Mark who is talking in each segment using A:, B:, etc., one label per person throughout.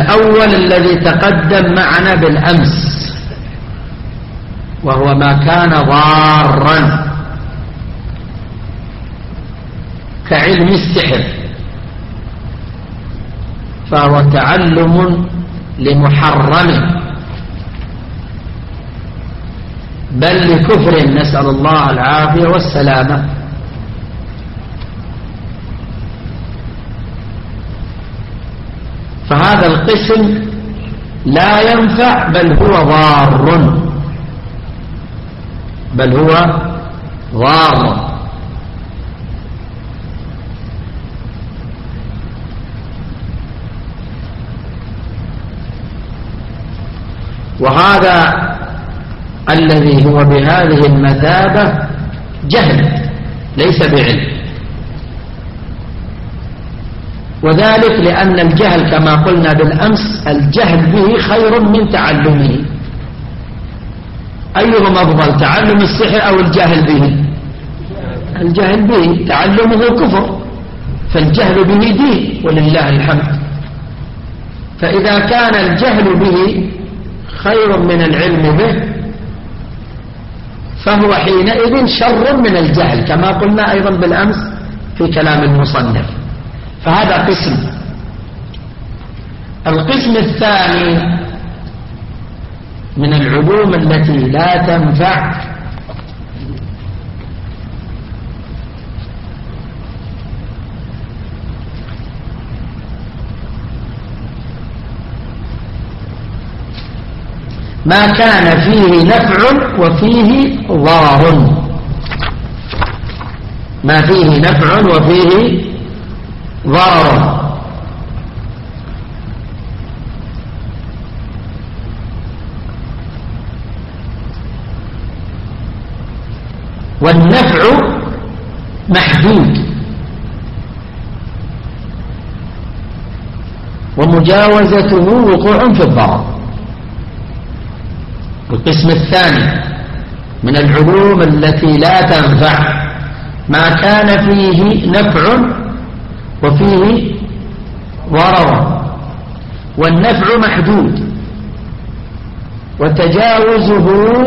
A: الأول الذي تقدم معنا بالأمس، وهو ما كان ضارا كعلم السحر، فهو تعلم لمحرم بل لكفر، نسأل الله العافية والسلامة. فهذا القسم لا ينفع بل هو ضار، بل هو ضار. وهذا الذي هو بهذه المثابة جهل ليس بعلم، وذلك لأن الجهل كما قلنا بالأمس الجهل به خير من تعلمه. أيهما أفضل، تعلم السحر أو الجهل به؟ الجهل به، تعلمه كفر، فالجهل به دين ولله الحمد. فإذا كان الجهل به خير من العلم به فهو حينئذ شر من الجهل، كما قلنا أيضا بالأمس في كلام المصنف. فهذا قسم. القسم الثاني من العلوم التي لا تنفع ما كان فيه نفع وفيه ضار، ما فيه نفع وفيه ضرر. والنفع محدود ومجاوزته وقوع في الضرر. القسم الثاني من العلوم التي لا تنفع ما كان فيه نفع وفيه ضرر، والنفع محدود وتجاوزه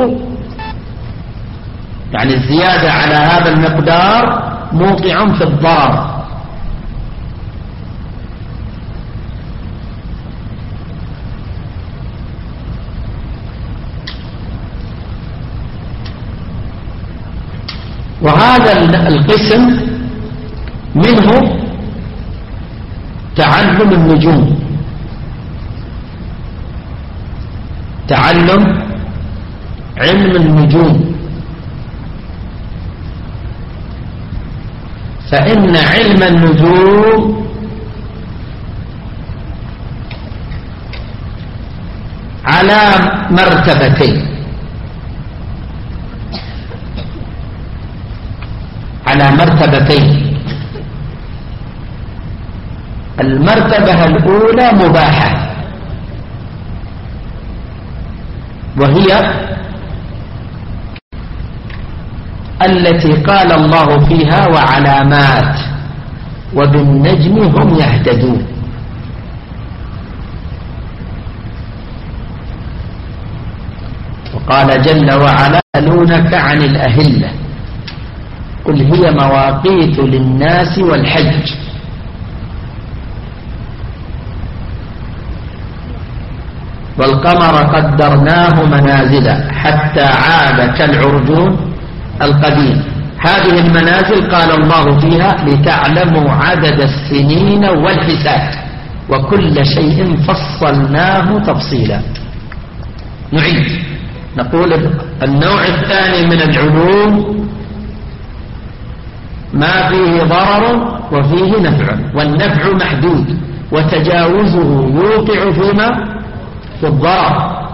A: يعني الزيادة على هذا المقدار موقع في الضرر. وهذا القسم منه تعلم النجوم، تعلم علم النجوم. فإن علم النجوم على مرتبتين، على مرتبتين. المرتبة الأولى مباحة، وهي التي قال الله فيها وعلامات وبالنجم هم يهتدون. وقال جل وعلا يسألونك عن الأهلة قل هي مواقيت للناس والحج والقمر قدرناه منازل حتى عاد كالعرجون القديم. هذه المنازل قال الله فيها لتعلموا عدد السنين والحساب وكل شيء فصلناه تفصيلا. نعيد نقول النوع الثاني من العلوم ما فيه ضرر وفيه نفع، والنفع محدود وتجاوزه يوقع فيما في الضرر.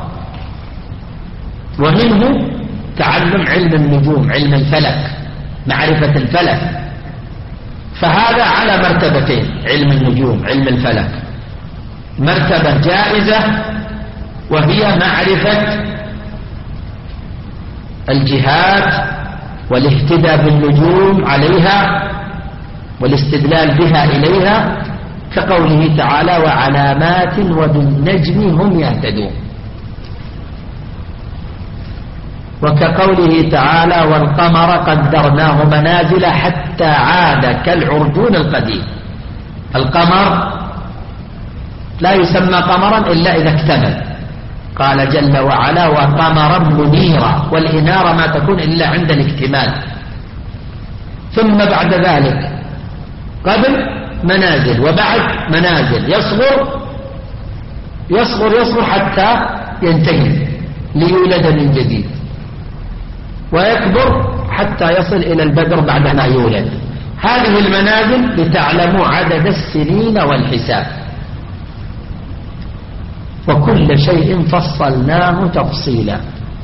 A: ومنه تعلم علم النجوم، علم الفلك، معرفة الفلك. فهذا على مرتبتين، علم النجوم علم الفلك. مرتبة جائزة وهي معرفة الجهات والاهتداء بالنجوم عليها والاستدلال بها إليها، كقوله تعالى وعلامات وبالنجم هم يهتدون، وكقوله تعالى والقمر قدرناه منازل حتى عاد كالعرجون القديم. القمر لا يسمى قمرا إلا إذا اكتمل، قال جل وعلا وقمرا منيرا، والإنارة ما تكون إلا عند الاكتمال. ثم بعد ذلك قبل منازل وبعد منازل، يصغر حتى ينتهي ليولد من جديد، ويكبر حتى يصل إلى البدر بعد ما يولد. هذه المنازل لتعلموا عدد السنين والحساب، وكل شيء فصلناه تفصيلا.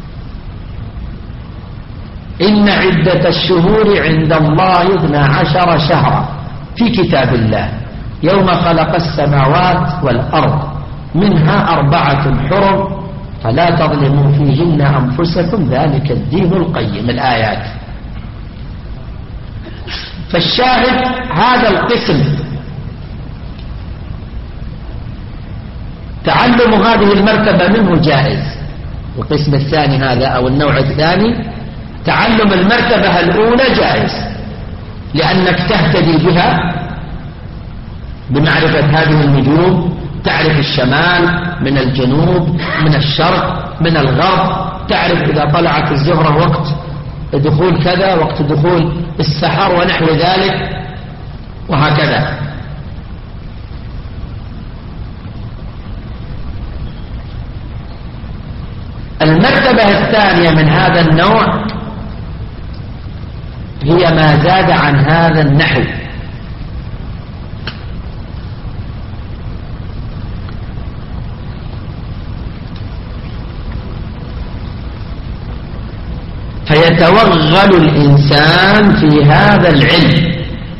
A: إن عدة الشهور عند الله 12 شهرا في كتاب الله يوم خلق السماوات والأرض منها 4 حرم فلا تظلموا فيهن أنفسكم ذلك الدين القيم. الآيات. فالشاهد هذا القسم تعلم هذه المرتبة منه جائز. القسم الثاني هذا أو النوع الثاني تعلم المرتبة الأولى جائز، لأنك تهتدي بها بمعرفة هذه النجوم، تعرف الشمال من الجنوب، من الشرق من الغرب، تعرف إذا طلعت الزهرة وقت دخول كذا، وقت دخول السحر ونحو ذلك، وهكذا. المرتبة الثانية من هذا النوع هي ما زاد عن هذا النحو، فيتوغل الإنسان في هذا العلم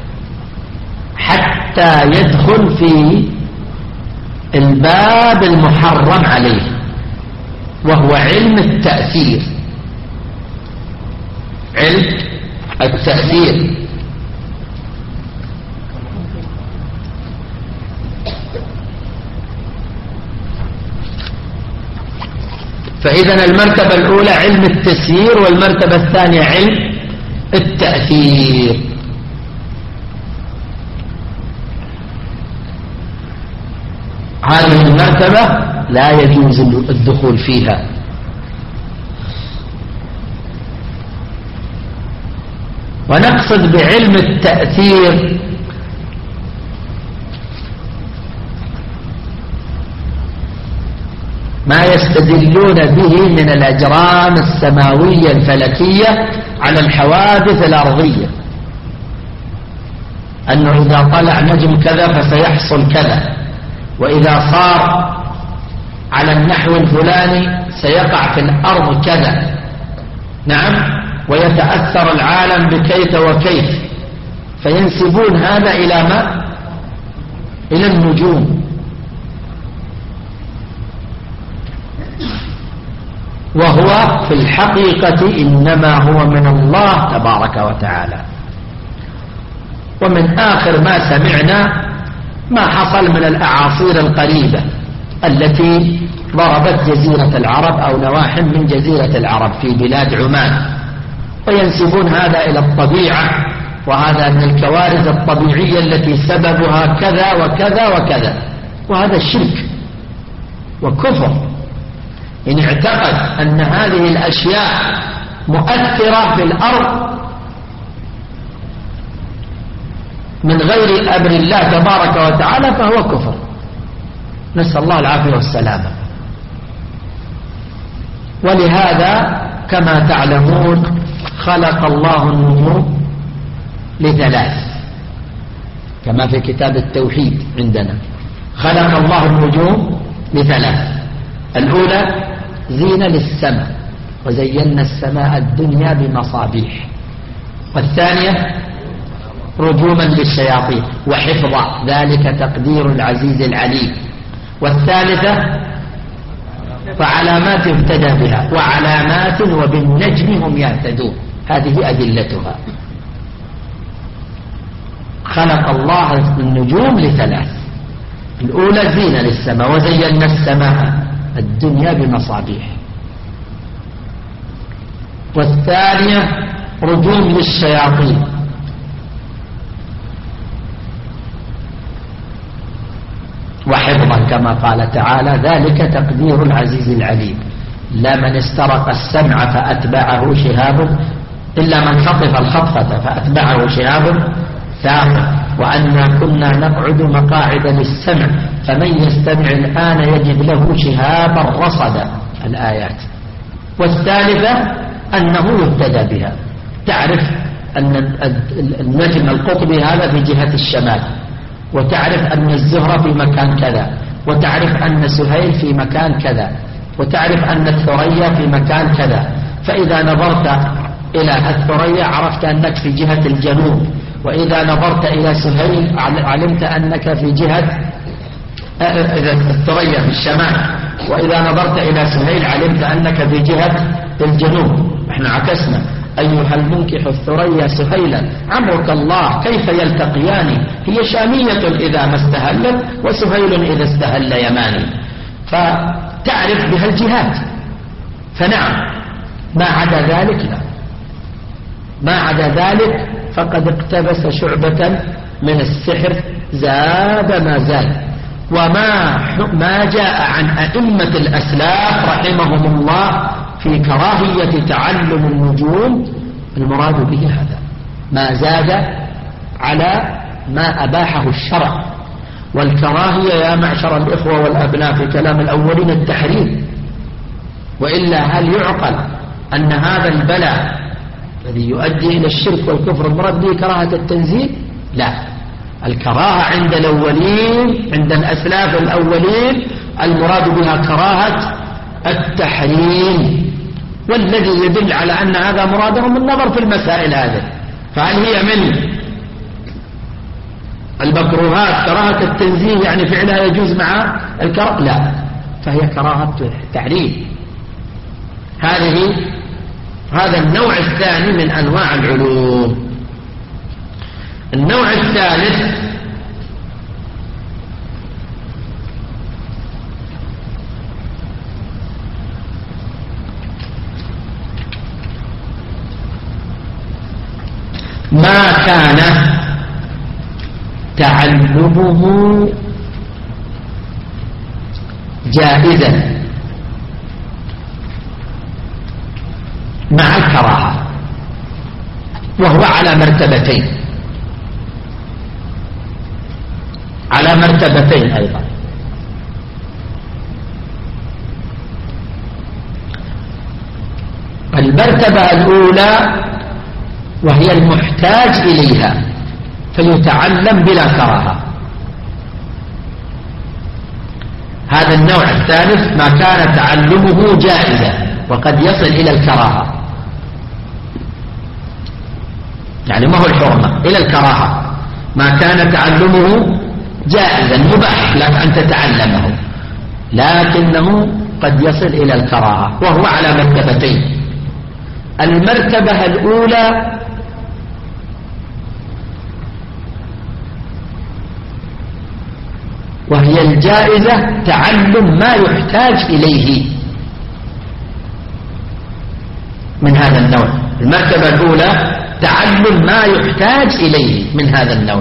A: حتى يدخل في الباب المحرم عليه، وهو علم التأثير. علم التأثير فإذا المرتبة الأولى علم التسيير، والمرتبة الثانية علم التأثير. هذه المرتبة لا يجوز الدخول فيها، ونقصد بعلم التأثير ما يستدلون به من الأجرام السماوية الفلكية على الحوادث الأرضية، أنه إذا طلع نجم كذا فسيحصل كذا، وإذا صار على النحو الفلاني سيقع في الأرض كذا. نعم، ويتأثر العالم بكيف وكيف، فينسبون هذا إلى ما؟ إلى النجوم. وهو في الحقيقة إنما هو من الله تبارك وتعالى. ومن آخر ما سمعنا ما حصل من الأعاصير القريبة التي ضربت جزيرة العرب أو نواحٍ من جزيرة العرب في بلاد عمان، وينسبون هذا إلى الطبيعة، وهذا من الكوارث الطبيعية التي سببها كذا وكذا وكذا، وهذا شرك وكفر إن اعتقد أن هذه الأشياء مؤثرة في الأرض من غير أمر الله تبارك وتعالى فهو كفر، نسأل الله العافية والسلامة. ولهذا كما تعلمون خلق الله النجوم ل3، كما في كتاب التوحيد عندنا، خلق الله النجوم ل3: الأولى زينة للسماء وزينا السماء الدنيا بمصابيح، والثانية رجوما للشياطين وحفظا ذلك تقدير العزيز العليم، والثالثة فعلامات اهتدى بها وعلامات وبالنجم هم يهتدون. هذه أدلتها. خلق الله النجوم ل3: الأولى زينة للسماء، وزينا السماء الدنيا بمصابيح، والثانية رجوم للشياطين، وحفظا كما قال تعالى ذلك تقدير العزيز العليم. لا من استرق السمع فأتبعه شهاب إلا من خطف الخطفة فأتبعه شهاب ثاقب، وأنا كنا نقعد مقاعد للسمع فمن يستمع الآن يجد له شهابا رصدا الآيات. والثالثة أنه يهتدى بها، تعرف أن النجم القطبي هذا في جهة الشمال، وتعرف أن الزهرة في مكان كذا، وتعرف أن سهيل في مكان كذا، وتعرف أن الثريا في مكان كذا، فإذا نظرت إلى الثريا عرفت أنك في جهة الجنوب، وإذا نظرت إلى سهيل علمت أنك في جهة الثريا في الشمال، وإذا نظرت إلى سهيل علمت أنك في جهة الجنوب. احنا عكسنا، أيها المنكح الثريا سهيلا عمرك الله كيف يلتقيان، هي شامية إذا ما استهلت وسهيل إذا استهل يماني، فتعرف بها الجهات. فنعم، ما عدا ذلك لا، ما عدا ذلك فقد اقتبس شعبة من السحر زاد ما زاد. وما جاء عن أئمة الأسلاف رحمهم الله في كراهية تعلم النجوم المراد به هذا، ما زاد على ما أباحه الشرع. والكراهية يا معشر الإخوة والأبناء في كلام الأولين التحريم، وإلا هل يعقل أن هذا البلاء الذي يؤدي إلى الشرك والكفر المراد به كراهة التنزيل؟ لا، الكراهة عند الأولين، عند الأسلاف الأولين المراد بها كراهة التحريم، والذي يدل على أن هذا مرادهم النظر في المسائل هذه. فهل هي من المكروهات كراهة التنزيه يعني فعلها يجوز مع الكراهة؟ لا، فهي كراهة تحريم. هذا النوع الثاني من أنواع العلوم. النوع الثالث ما كان تعلمه جائزا مع الكراهة، وهو على مرتبتين، على مرتبتين أيضا. المرتبة الأولى وهي المحتاج إليها فيتعلم بلا كراهة، هذا النوع الثالث ما كان تعلمه جائزا وقد يصل إلى الكراهة، يعني ما هو الحرمة إلى الكراهة، ما كان تعلمه جائزا مباح لك أن تتعلمه لكنه قد يصل إلى الكراهة، وهو على مرتبتين. المرتبة الأولى وهي الجائزة تعلم ما يحتاج إليه من هذا النوع. المرتبة الأولى تعلم ما يحتاج إليه من هذا النوع.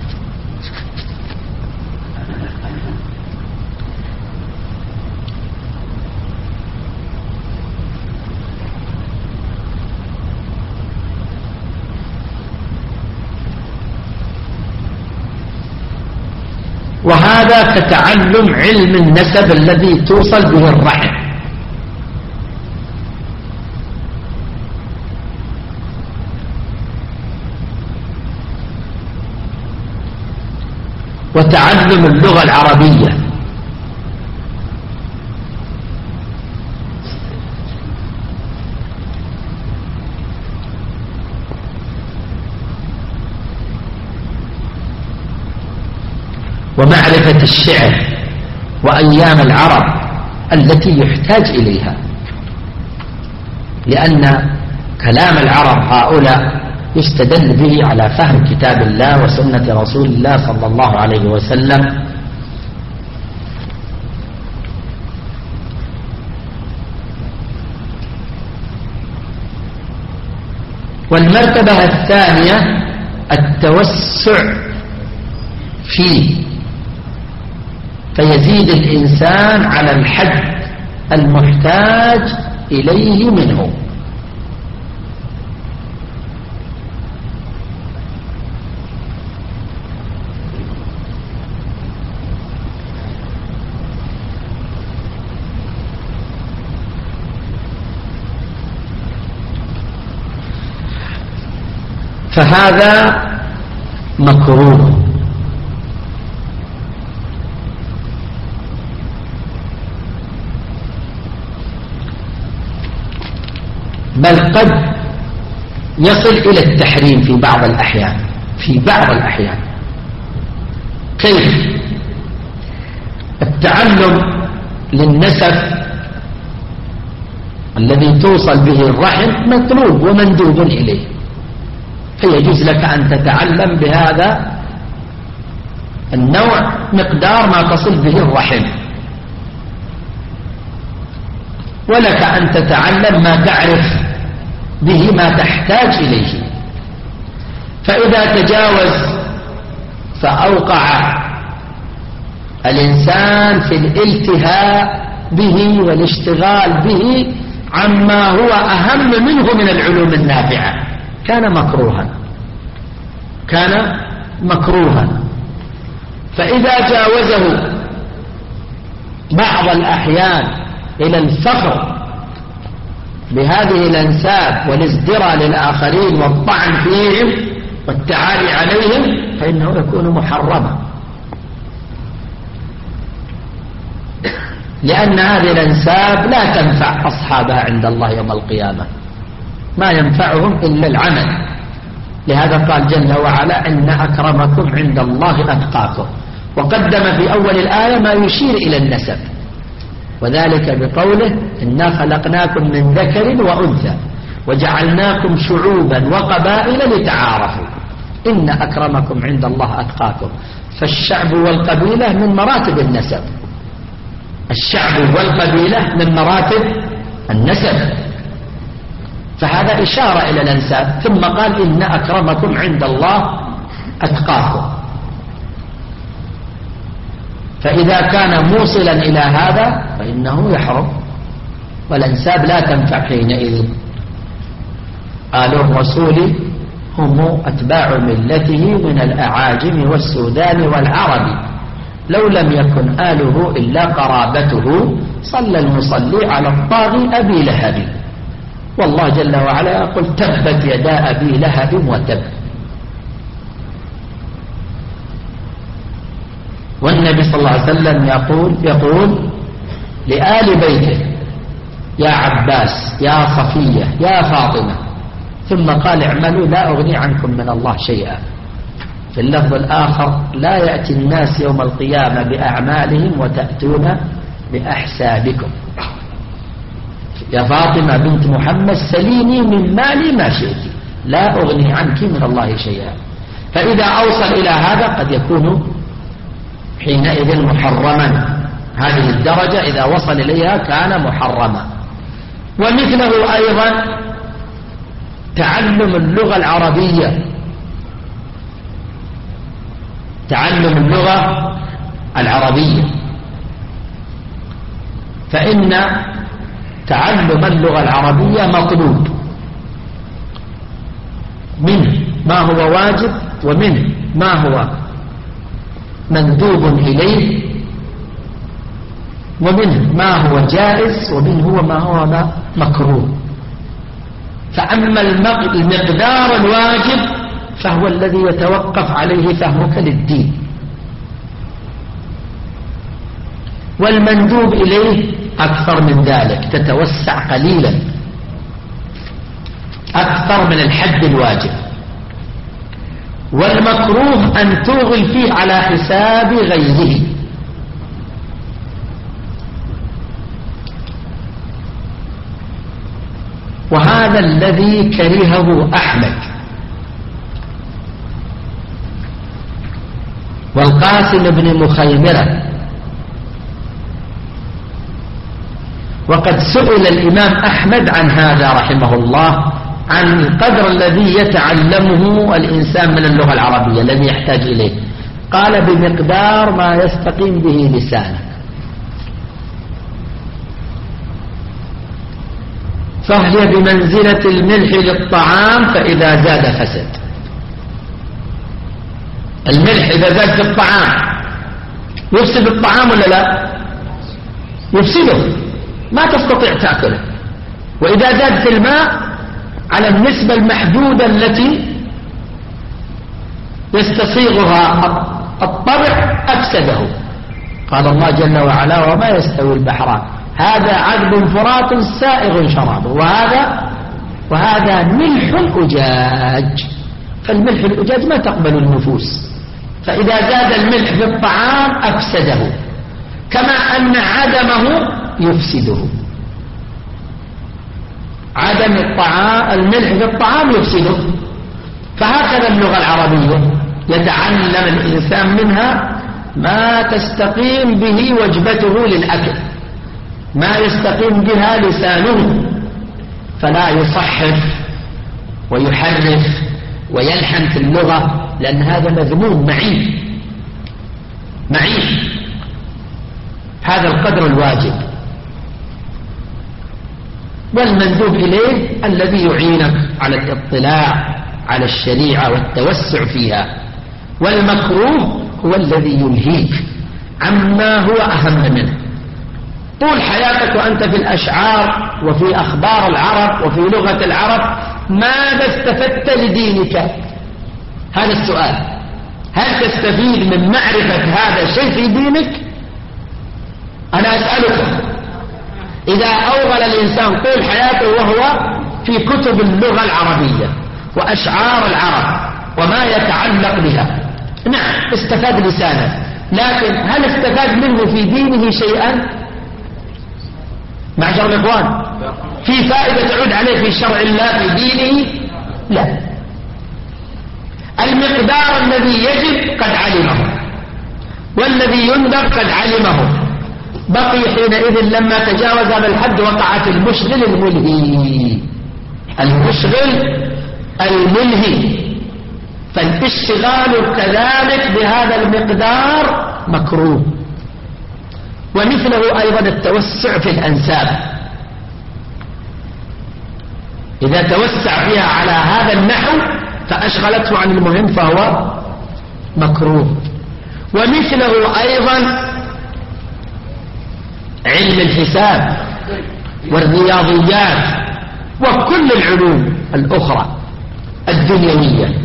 A: وهذا كتعلم علم النسب الذي توصل به الرحم، وتعلم اللغة العربية، ومعرفة الشعر وأيام العرب التي يحتاج إليها، لأن كلام العرب هؤلاء يستدل به على فهم كتاب الله وسنة رسول الله صلى الله عليه وسلم، والمرتبة الثانية التوسع فيه، فيزيد الإنسان على الحد المحتاج إليه منه. فهذا مكروه. بل قد يصل إلى التحريم في بعض الأحيان. كيف؟ التعلم للنسب الذي توصل به الرحم مطلوب ومندوب إليه، فيجوز لك أن تتعلم بهذا النوع مقدار ما تصل به الرحم، ولك أن تتعلم ما تعرف به ما تحتاج إليه. فإذا تجاوز فأوقع الإنسان في الالتهاء به والاشتغال به عما هو أهم منه من العلوم النافعة كان مكروها. فإذا جاوزه بعض الأحيان إلى الفخر بهذه الأنساب والازدراء للآخرين والطعن فيهم والتعالي عليهم فإنه يكون محرما، لأن هذه الأنساب لا تنفع أصحابها عند الله يوم القيامة، ما ينفعهم إلا العمل. لهذا قال جل وعلا إن أكرمكم عند الله أتقاكم، وقدم في أول الآية ما يشير إلى النسب، وذلك بقوله إنا خلقناكم من ذكر وأنثى وجعلناكم شعوبا وقبائل لتعارفوا إن أكرمكم عند الله أتقاكم. فالشعب والقبيلة من مراتب النسب، الشعب والقبيلة من مراتب النسب، فهذا إشارة إلى الأنساب. ثم قال إن أكرمكم عند الله أتقاكم، فإذا كان موصلا إلى هذا فإنه يحرم، والأنساب لا تنفع حينئذ. آل الرسول هم أتباع ملته من الأعاجم والسودان والعرب، لو لم يكن آله إلا قرابته صلى المصلي على الطاغي أبي لهب. والله جل وعلا يقول تبت يدا أبي لهب وتب. والنبي صلى الله عليه وسلم يقول لآل بيته يا عباس يا صفية يا فاطمة، ثم قال اعملوا لا أغني عنكم من الله شيئا. في اللفظ الآخر لا يأتي الناس يوم القيامة بأعمالهم وتأتون بأحسابكم. يا فاطمة بنت محمد سليني من مالي ما شئت لا أغني عنك من الله شيئا. فإذا أوصل إلى هذا قد يكون حينئذ محرما، هذه الدرجة إذا وصل إليها كان محرما. ومثله أيضا تعلم اللغة العربية، تعلم اللغة العربية، فإن تعلم اللغة العربية مطلوب، منه ما هو واجب ومنه ما هو مندوب إليه، ومنه ما هو جائز ومنه ما هو مكروه. فأما المقدار الواجب فهو الذي يتوقف عليه فهمك للدين، والمندوب إليه أكثر من ذلك، تتوسع قليلا أكثر من الحد الواجب. والمكروه أن توغل فيه على حساب غيره. وهذا الذي كرهه أحمد والقاسم بن مخيمرة. وقد سئل الإمام أحمد عن هذا رحمه الله عن القدر الذي يتعلمه الإنسان من اللغة العربية الذي يحتاج إليه. قال بمقدار ما يستقيم به لسانك. فهي بمنزلة الملح للطعام فإذا زاد فسد. الملح إذا زاد في الطعام يفسد الطعام ولا لا؟ يفسده، ما تستطيع تأكله. وإذا زاد في الماء على النسبة المحدودة التي يستصيغها الطبع أفسده. قال الله جل وعلا وما يستوي البحران هذا عذب فرات سائغ شرابه وهذا ملح أجاج. فالملح الأجاج ما تقبل النفوس، فإذا زاد الملح في الطعام أفسده كما أن عدمه يفسده. عدم الملح في الطعام يفسده. فهكذا اللغة العربية يتعلم الإنسان منها ما تستقيم به وجبته للأكل، ما يستقيم بها لسانه، فلا يصحف ويحرف ويلحن في اللغة، لأن هذا مذموم معين. هذا القدر الواجب. والمندوب إليه الذي يعينك على الاطلاع على الشريعة والتوسع فيها. والمكروه هو الذي يلهيك عما هو أهم منه. طول حياتك وأنت في الأشعار وفي أخبار العرب وفي لغة العرب ماذا استفدت لدينك؟ هذا السؤال. هل تستفيد من معرفة هذا الشيء في دينك؟ أنا أسألك، إذا أوغل الإنسان طول حياته وهو في كتب اللغة العربية وأشعار العرب وما يتعلق بها، نعم استفاد لسانه، لكن هل استفاد منه في دينه شيئا؟ معشر الإخوان، في فائدة تعود عليه في شرع الله في دينه؟ لا. المقدار الذي يجب قد علمه والذي يندر قد علمه. بقي حينئذ لما تجاوز هذا الحد وقعت المشغل الملهي. فالاشتغال كذلك بهذا المقدار مكروه. ومثله أيضا التوسع في الأنساب، إذا توسع فيها على هذا النحو فأشغلته عن المهم فهو مكروه. ومثله أيضا علم الحساب والرياضيات وكل العلوم الأخرى الدنيوية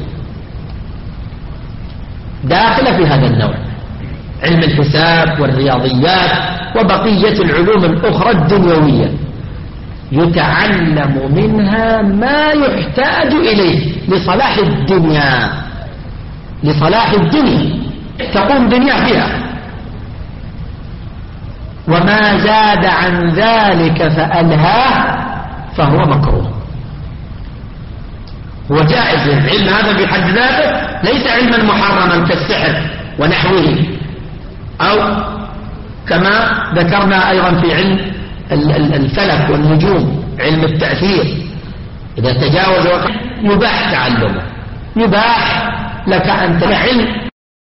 A: داخلة في هذا النوع. علم الحساب والرياضيات وبقية العلوم الأخرى الدنيوية يتعلم منها ما يحتاج إليه لصلاح الدنيا تقوم دنيا فيها. وما زاد عن ذلك فألهاه فهو مكروه. هو جائز، العلم هذا بحد ذاته ليس علما محرما كالسحر ونحوه، أو كما ذكرنا أيضا في علم الفلك والنجوم، علم التأثير إذا تجاوز وقت يباح تعلمه، يباح لك أن تعلم،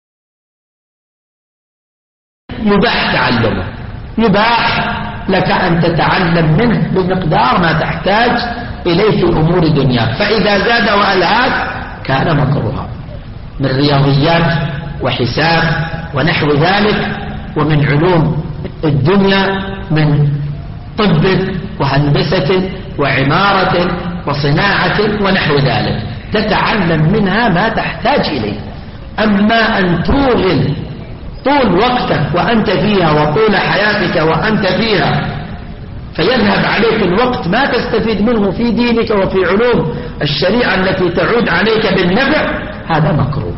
A: يباح لك أن تتعلم منه بمقدار ما تحتاج إليه في أمور دنياك. فإذا زاد وألهاك كان مكروها من رياضيات وحساب ونحو ذلك، ومن علوم الدنيا من طب وهندسة وعمارة وصناعة ونحو ذلك، تتعلم منها ما تحتاج إليه. أما أن توغل طول وقتك وأنت فيها وطول حياتك وأنت فيها فيذهب عليك الوقت ما تستفيد منه في دينك وفي علوم الشريعة التي تعود عليك بالنفع، هذا مكروه.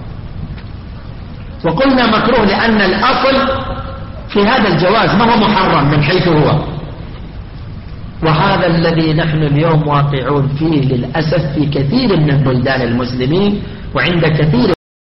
A: وقلنا مكروه لأن الأصل في هذا الجواز ما هو محرم من حيث هو، وهذا الذي نحن اليوم واقعون فيه للأسف في كثير من بلدان المسلمين وعند كثير